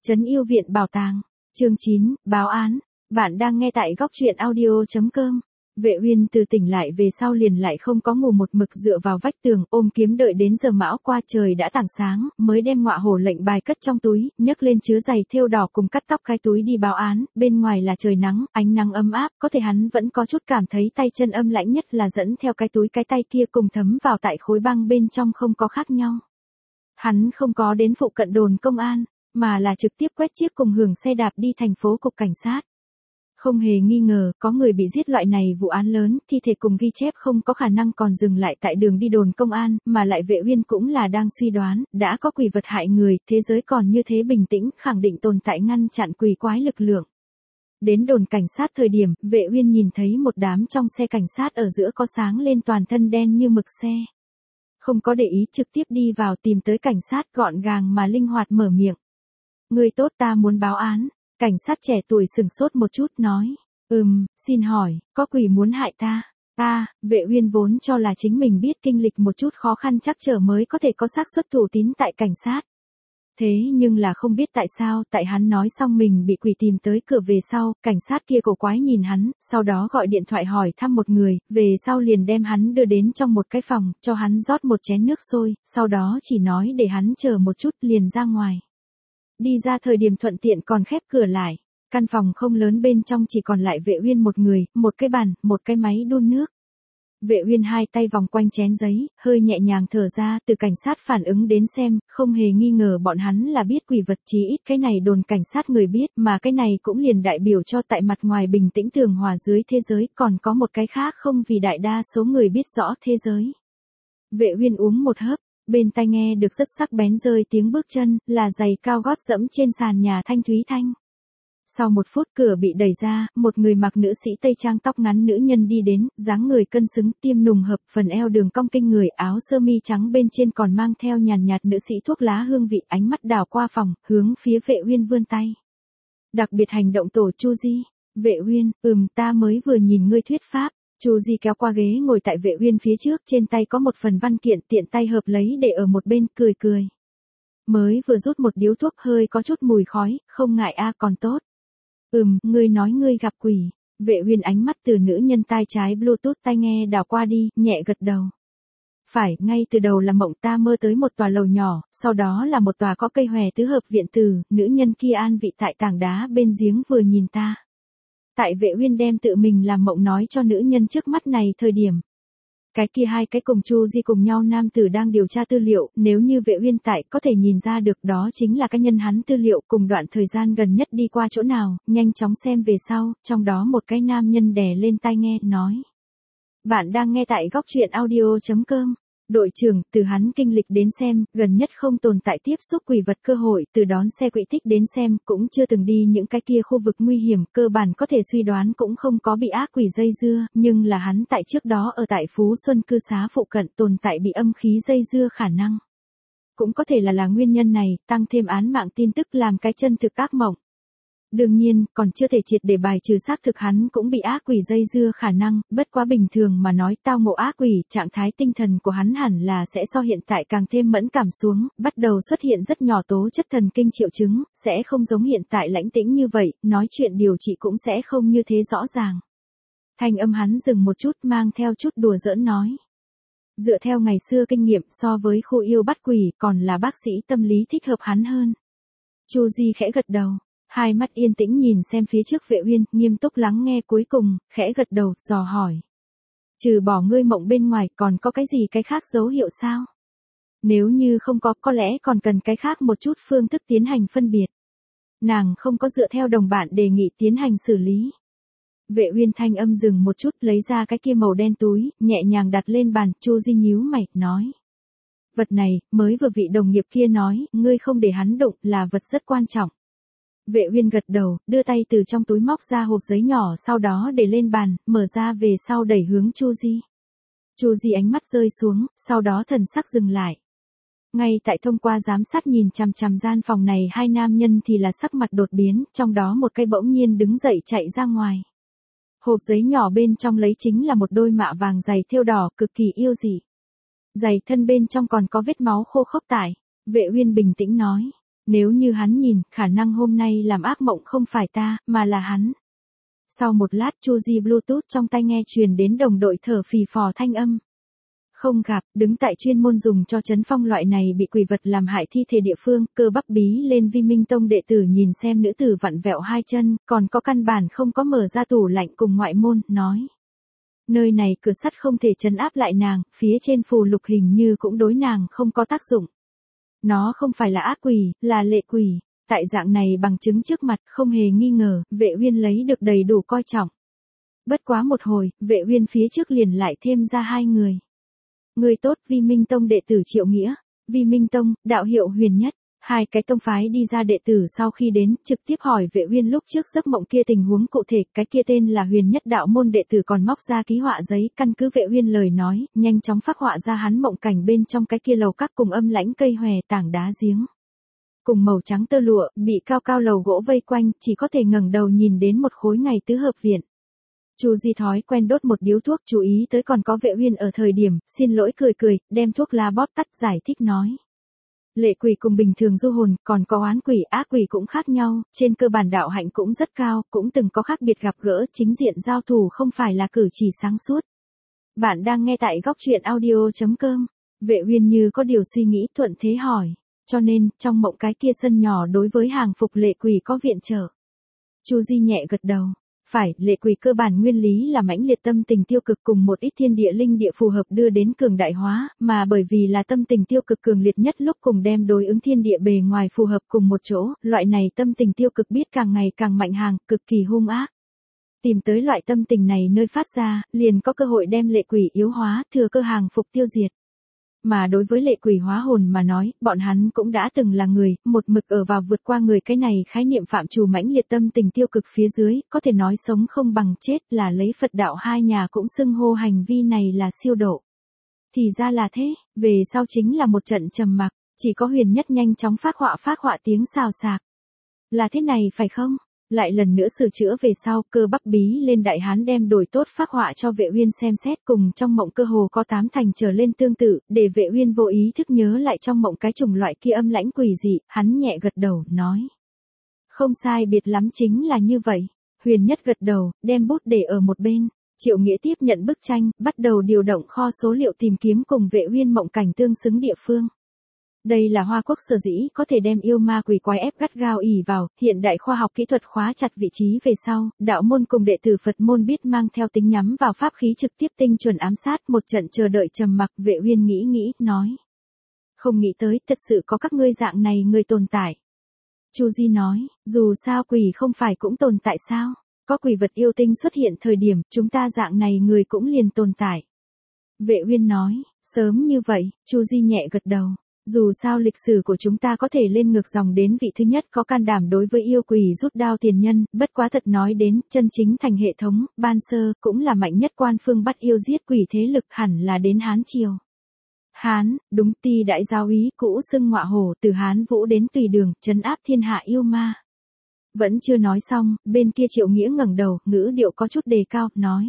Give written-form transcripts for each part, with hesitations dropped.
Trấn Yêu Viện Bảo tàng. Chương 9, báo án. Bạn đang nghe tại góc truyện audio.com. Vệ Uyên từ tỉnh lại về sau liền lại không có ngủ một mực dựa vào vách tường ôm kiếm đợi đến giờ mão qua trời đã tảng sáng, mới đem ngọa hổ lệnh bài cất trong túi, nhấc lên chứa giày thêu đỏ cùng cắt tóc cái túi đi báo án. Bên ngoài là trời nắng, ánh nắng ấm áp, có thể hắn vẫn có chút cảm thấy tay chân âm lãnh, nhất là dẫn theo cái túi cái tay kia cùng thấm vào tại khối băng bên trong không có khác nhau. Hắn không có đến phụ cận đồn công an, mà là trực tiếp quét chiếc cùng hưởng xe đạp đi thành phố cục cảnh sát. Không hề nghi ngờ, có người bị giết loại này vụ án lớn, thi thể cùng ghi chép không có khả năng còn dừng lại tại đường đi đồn công an, mà lại Vệ Uyên cũng là đang suy đoán, đã có quỷ vật hại người, thế giới còn như thế bình tĩnh, khẳng định tồn tại ngăn chặn quỷ quái lực lượng. Đến đồn cảnh sát thời điểm, Vệ Uyên nhìn thấy một đám trong xe cảnh sát ở giữa có sáng lên toàn thân đen như mực xe. Không có để ý, trực tiếp đi vào tìm tới cảnh sát, gọn gàng mà linh hoạt mở miệng. Người tốt, ta muốn báo án. Cảnh sát trẻ tuổi sừng sốt một chút nói. Xin hỏi, có quỷ muốn hại ta? Vệ Uyên vốn cho là chính mình biết kinh lịch một chút khó khăn chắc trở mới có thể có xác suất thủ tín tại cảnh sát. Thế nhưng là không biết tại sao, tại hắn nói xong mình bị quỷ tìm tới cửa về sau, cảnh sát kia cổ quái nhìn hắn, sau đó gọi điện thoại hỏi thăm một người, về sau liền đem hắn đưa đến trong một cái phòng, cho hắn rót một chén nước sôi, sau đó chỉ nói để hắn chờ một chút liền ra ngoài. Đi ra thời điểm thuận tiện còn khép cửa lại. Căn phòng không lớn, bên trong chỉ còn lại Vệ Uyên một người, một cái bàn, một cái máy đun nước. Vệ Uyên hai tay vòng quanh chén giấy, hơi nhẹ nhàng thở ra, từ cảnh sát phản ứng đến xem, không hề nghi ngờ bọn hắn là biết quỷ vật, chí ít cái này đồn cảnh sát người biết, mà cái này cũng liền đại biểu cho tại mặt ngoài bình tĩnh tường hòa dưới thế giới, còn có một cái khác không vì đại đa số người biết rõ thế giới. Vệ Uyên uống một hớp. Bên tai nghe được rất sắc bén rơi tiếng bước chân, là giày cao gót dẫm trên sàn nhà thanh thúy thanh. Sau một phút cửa bị đẩy ra, một người mặc nữ sĩ tây trang tóc ngắn nữ nhân đi đến, dáng người cân xứng, tiêm nùng hợp, phần eo đường cong kinh người, áo sơ mi trắng bên trên còn mang theo nhàn nhạt nữ sĩ thuốc lá hương vị, ánh mắt đảo qua phòng, hướng phía Vệ Uyên vươn tay. Đặc biệt hành động tổ Chu Di. Vệ Uyên, ta mới vừa nhìn ngươi thuyết pháp. Chu Di kéo qua ghế ngồi tại Vệ Uyên phía trước, trên tay có một phần văn kiện, tiện tay hợp lấy để ở một bên, cười cười. Mới vừa rút một điếu thuốc, hơi có chút mùi khói, không ngại còn tốt. Ngươi nói ngươi gặp quỷ. Vệ Uyên ánh mắt từ nữ nhân tai trái Bluetooth tai nghe đảo qua đi, nhẹ gật đầu. Phải, ngay từ đầu là mộng, ta mơ tới một tòa lầu nhỏ, sau đó là một tòa có cây hòe tứ hợp viện tử, nữ nhân kia an vị tại tảng đá bên giếng vừa nhìn ta. Tại Vệ Uyên đem tự mình làm mộng nói cho nữ nhân trước mắt này thời điểm. Cái kia hai cái cùng Chu Di cùng nhau nam tử đang điều tra tư liệu, nếu như Vệ Uyên tại có thể nhìn ra được đó chính là cái nhân hắn tư liệu cùng đoạn thời gian gần nhất đi qua chỗ nào, nhanh chóng xem về sau, trong đó một cái nam nhân đè lên tai nghe, nói. Bạn đang nghe tại góc truyện audio.com. Đội trưởng, từ hắn kinh lịch đến xem, gần nhất không tồn tại tiếp xúc quỷ vật cơ hội, từ đón xe quỹ tích đến xem, cũng chưa từng đi những cái kia khu vực nguy hiểm, cơ bản có thể suy đoán cũng không có bị ác quỷ dây dưa, nhưng là hắn tại trước đó ở tại Phú Xuân cư xá phụ cận tồn tại bị âm khí dây dưa khả năng. Cũng có thể là nguyên nhân này, tăng thêm án mạng tin tức làm cái chân thực ác mộng. Đương nhiên, còn chưa thể triệt để bài trừ xác thực hắn cũng bị ác quỷ dây dưa khả năng, bất quá bình thường mà nói tao ngộ ác quỷ, trạng thái tinh thần của hắn hẳn là sẽ so hiện tại càng thêm mẫn cảm xuống, bắt đầu xuất hiện rất nhỏ tố chất thần kinh triệu chứng, sẽ không giống hiện tại lãnh tĩnh như vậy, nói chuyện điều trị cũng sẽ không như thế rõ ràng. Thanh âm hắn dừng một chút, mang theo chút đùa giỡn nói. Dựa theo ngày xưa kinh nghiệm, so với khu yêu bắt quỷ, còn là bác sĩ tâm lý thích hợp hắn hơn. Chu Di khẽ gật đầu. Hai mắt yên tĩnh nhìn xem phía trước Vệ Uyên, nghiêm túc lắng nghe, cuối cùng, khẽ gật đầu, dò hỏi. Trừ bỏ ngươi mộng bên ngoài, còn có cái gì cái khác dấu hiệu sao? Nếu như không có lẽ còn cần cái khác một chút phương thức tiến hành phân biệt. Nàng không có dựa theo đồng bạn đề nghị tiến hành xử lý. Vệ Uyên thanh âm dừng một chút, lấy ra cái kia màu đen túi, nhẹ nhàng đặt lên bàn, Chu Di nhíu mày, nói. Vật này, mới vừa vị đồng nghiệp kia nói, ngươi không để hắn đụng, là vật rất quan trọng. Vệ Uyên gật đầu, đưa tay từ trong túi móc ra hộp giấy nhỏ, sau đó để lên bàn, mở ra về sau đẩy hướng Chu Di. Chu Di ánh mắt rơi xuống, sau đó thần sắc dừng lại. Ngay tại thông qua giám sát nhìn chằm chằm gian phòng này hai nam nhân thì là sắc mặt đột biến, trong đó một cái bỗng nhiên đứng dậy chạy ra ngoài. Hộp giấy nhỏ bên trong lấy chính là một đôi mạ vàng giày thêu đỏ, cực kỳ yêu dị. Giày thân bên trong còn có vết máu khô khốc tải. Vệ Uyên bình tĩnh nói. Nếu như hắn nhìn, khả năng hôm nay làm ác mộng không phải ta, mà là hắn. Sau một lát Chu Di Bluetooth trong tai nghe truyền đến đồng đội thở phì phò thanh âm. Không gặp, đứng tại chuyên môn dùng cho trấn phong loại này bị quỷ vật làm hại thi thể địa phương, Cơ Bắp bí lên Vi Minh Tông đệ tử nhìn xem nữ tử vặn vẹo hai chân, còn có căn bản không có mở ra tủ lạnh cùng ngoại môn, nói. Nơi này cửa sắt không thể trấn áp lại nàng, phía trên phù lục hình như cũng đối nàng không có tác dụng. Nó không phải là ác quỷ, là lệ quỷ. Tại dạng này bằng chứng trước mặt không hề nghi ngờ, Vệ Uyên lấy được đầy đủ coi trọng. Bất quá một hồi, Vệ Uyên phía trước liền lại thêm ra hai người. Người tốt Vi Minh Tông đệ tử Triệu Nghĩa, Vi Minh Tông, đạo hiệu Huyền Nhất. Hai cái tông phái đi ra đệ tử sau khi đến, trực tiếp hỏi Vệ Uyên lúc trước giấc mộng kia tình huống cụ thể, cái kia tên là Huyền Nhất đạo môn đệ tử còn móc ra ký họa giấy, căn cứ Vệ Uyên lời nói, nhanh chóng phác họa ra hắn mộng cảnh bên trong cái kia lầu các cùng âm lãnh cây hòe tảng đá giếng. Cùng màu trắng tơ lụa, bị cao cao lầu gỗ vây quanh, chỉ có thể ngẩng đầu nhìn đến một khối ngày tứ hợp viện. Chu Di thói quen đốt một điếu thuốc, chú ý tới còn có Vệ Uyên ở thời điểm, xin lỗi cười, đem thuốc lá bóp tắt giải thích nói. Lệ quỷ cùng bình thường du hồn, còn có oán quỷ, ác quỷ cũng khác nhau, trên cơ bản đạo hạnh cũng rất cao, cũng từng có khác biệt gặp gỡ, chính diện giao thủ không phải là cử chỉ sáng suốt. Bạn đang nghe tại góc truyện audio.com. Vệ Uyên như có điều suy nghĩ thuận thế hỏi. Cho nên, trong mộng cái kia sân nhỏ đối với hàng phục lệ quỷ có viện trợ. Chu Di nhẹ gật đầu. Phải, lệ quỷ cơ bản nguyên lý là mãnh liệt tâm tình tiêu cực cùng một ít thiên địa linh địa phù hợp đưa đến cường đại hóa, mà bởi vì là tâm tình tiêu cực cường liệt nhất lúc cùng đem đối ứng thiên địa bề ngoài phù hợp cùng một chỗ, loại này tâm tình tiêu cực biết càng ngày càng mạnh hàng, cực kỳ hung ác. Tìm tới loại tâm tình này nơi phát ra, liền có cơ hội đem lệ quỷ yếu hóa, thừa cơ hàng phục tiêu diệt. Mà đối với lệ quỷ hóa hồn mà nói, bọn hắn cũng đã từng là người, một mực ở vào vượt qua người cái này khái niệm phạm trù mãnh liệt tâm tình tiêu cực phía dưới, có thể nói sống không bằng chết là lấy Phật đạo hai nhà cũng xưng hô hành vi này là siêu độ. Thì ra là thế, về sau chính là một trận trầm mặc, chỉ có Huyền Nhất nhanh chóng phác họa tiếng xào xạc. Là thế này phải không? Lại lần nữa sửa chữa về sau, Cơ Bắp bí lên đại hán đem đổi tốt phác họa cho Vệ Uyên xem xét, cùng trong mộng cơ hồ có 8 thành trở lên tương tự, để Vệ Uyên vô ý thức nhớ lại trong mộng cái chủng loại kia âm lãnh quỷ dị, hắn nhẹ gật đầu, nói. Không sai biệt lắm chính là như vậy. Huyền Nhất gật đầu, đem bút để ở một bên. Triệu Nghĩa tiếp nhận bức tranh, bắt đầu điều động kho số liệu tìm kiếm cùng Vệ Uyên mộng cảnh tương xứng địa phương. Đây là Hoa Quốc sở dĩ có thể đem yêu ma quỷ quái ép gắt gao ỉ vào, hiện đại khoa học kỹ thuật khóa chặt vị trí về sau, đạo môn cùng đệ tử Phật môn biết mang theo tính nhắm vào pháp khí trực tiếp tinh chuẩn ám sát, một trận chờ đợi trầm mặc. Vệ Uyên nghĩ, nói. Không nghĩ tới, thật sự có các ngươi dạng này người tồn tại. Chu Di nói, dù sao quỷ không phải cũng tồn tại sao? Có quỷ vật yêu tinh xuất hiện thời điểm, chúng ta dạng này người cũng liền tồn tại. Vệ Uyên nói, sớm như vậy, Chu Di nhẹ gật đầu. Dù sao lịch sử của chúng ta có thể lên ngược dòng đến vị thứ nhất có can đảm đối với yêu quỷ rút đao tiền nhân, bất quá thật nói đến, chân chính thành hệ thống, ban sơ, cũng là mạnh nhất quan phương bắt yêu giết quỷ thế lực hẳn là đến Hán Triều. Hán, đúng Ti đại giáo úy cũ xưng ngọa hổ từ Hán Vũ đến Tùy Đường, trấn áp thiên hạ yêu ma. Vẫn chưa nói xong, bên kia Triệu Nghĩa ngẩng đầu, ngữ điệu có chút đề cao, nói.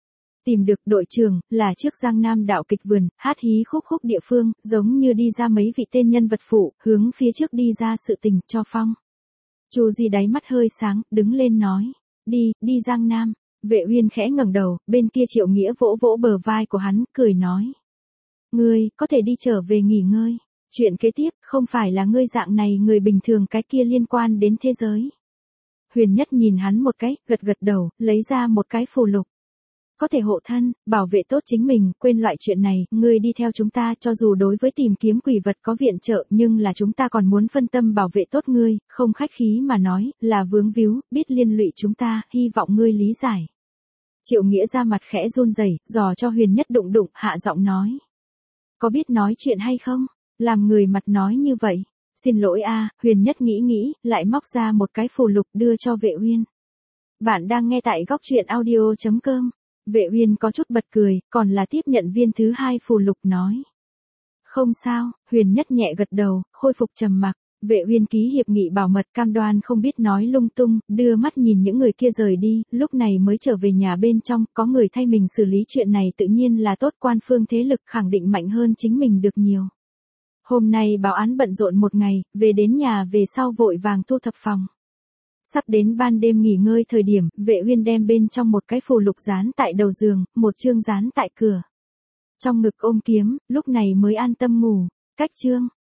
Tìm được đội trưởng, là trước Giang Nam đạo kịch vườn, hát hí khúc địa phương, giống như đi ra mấy vị tên nhân vật phụ, hướng phía trước đi ra sự tình, cho phong. Chu Di đáy mắt hơi sáng, đứng lên nói. Đi Giang Nam. Vệ Uyên khẽ ngẩng đầu, bên kia Triệu Nghĩa vỗ vỗ bờ vai của hắn, cười nói. Ngươi, có thể đi trở về nghỉ ngơi. Chuyện kế tiếp, không phải là ngươi dạng này người bình thường cái kia liên quan đến thế giới. Huyền Nhất nhìn hắn một cái, gật đầu, lấy ra một cái phù lục. Có thể hộ thân, bảo vệ tốt chính mình, quên loại chuyện này, ngươi đi theo chúng ta cho dù đối với tìm kiếm quỷ vật có viện trợ, nhưng là chúng ta còn muốn phân tâm bảo vệ tốt ngươi, không khách khí mà nói, là vướng víu, biết liên lụy chúng ta, hy vọng ngươi lý giải. Triệu Nghĩa ra mặt khẽ run rẩy, dò cho Huyền Nhất đụng, hạ giọng nói. Có biết nói chuyện hay không? Làm người mặt nói như vậy. Xin lỗi a. Huyền Nhất nghĩ, lại móc ra một cái phù lục đưa cho Vệ Uyên. Bạn đang nghe tại góc truyện audio.com. Vệ Uyên có chút bật cười, còn là tiếp nhận viên thứ hai phù lục nói. Không sao, Huyền Nhất nhẹ gật đầu, khôi phục trầm mặc. Vệ Uyên ký hiệp nghị bảo mật cam đoan không biết nói lung tung, đưa mắt nhìn những người kia rời đi, lúc này mới trở về nhà bên trong, có người thay mình xử lý chuyện này tự nhiên là tốt, quan phương thế lực khẳng định mạnh hơn chính mình được nhiều. Hôm nay báo án bận rộn một ngày, về đến nhà về sau vội vàng thu thập phòng. Sắp đến ban đêm nghỉ ngơi thời điểm, Vệ Uyên đem bên trong một cái phù lục dán tại đầu giường, một chương dán tại cửa. Trong ngực ôm kiếm, lúc này mới an tâm ngủ. Cách chương.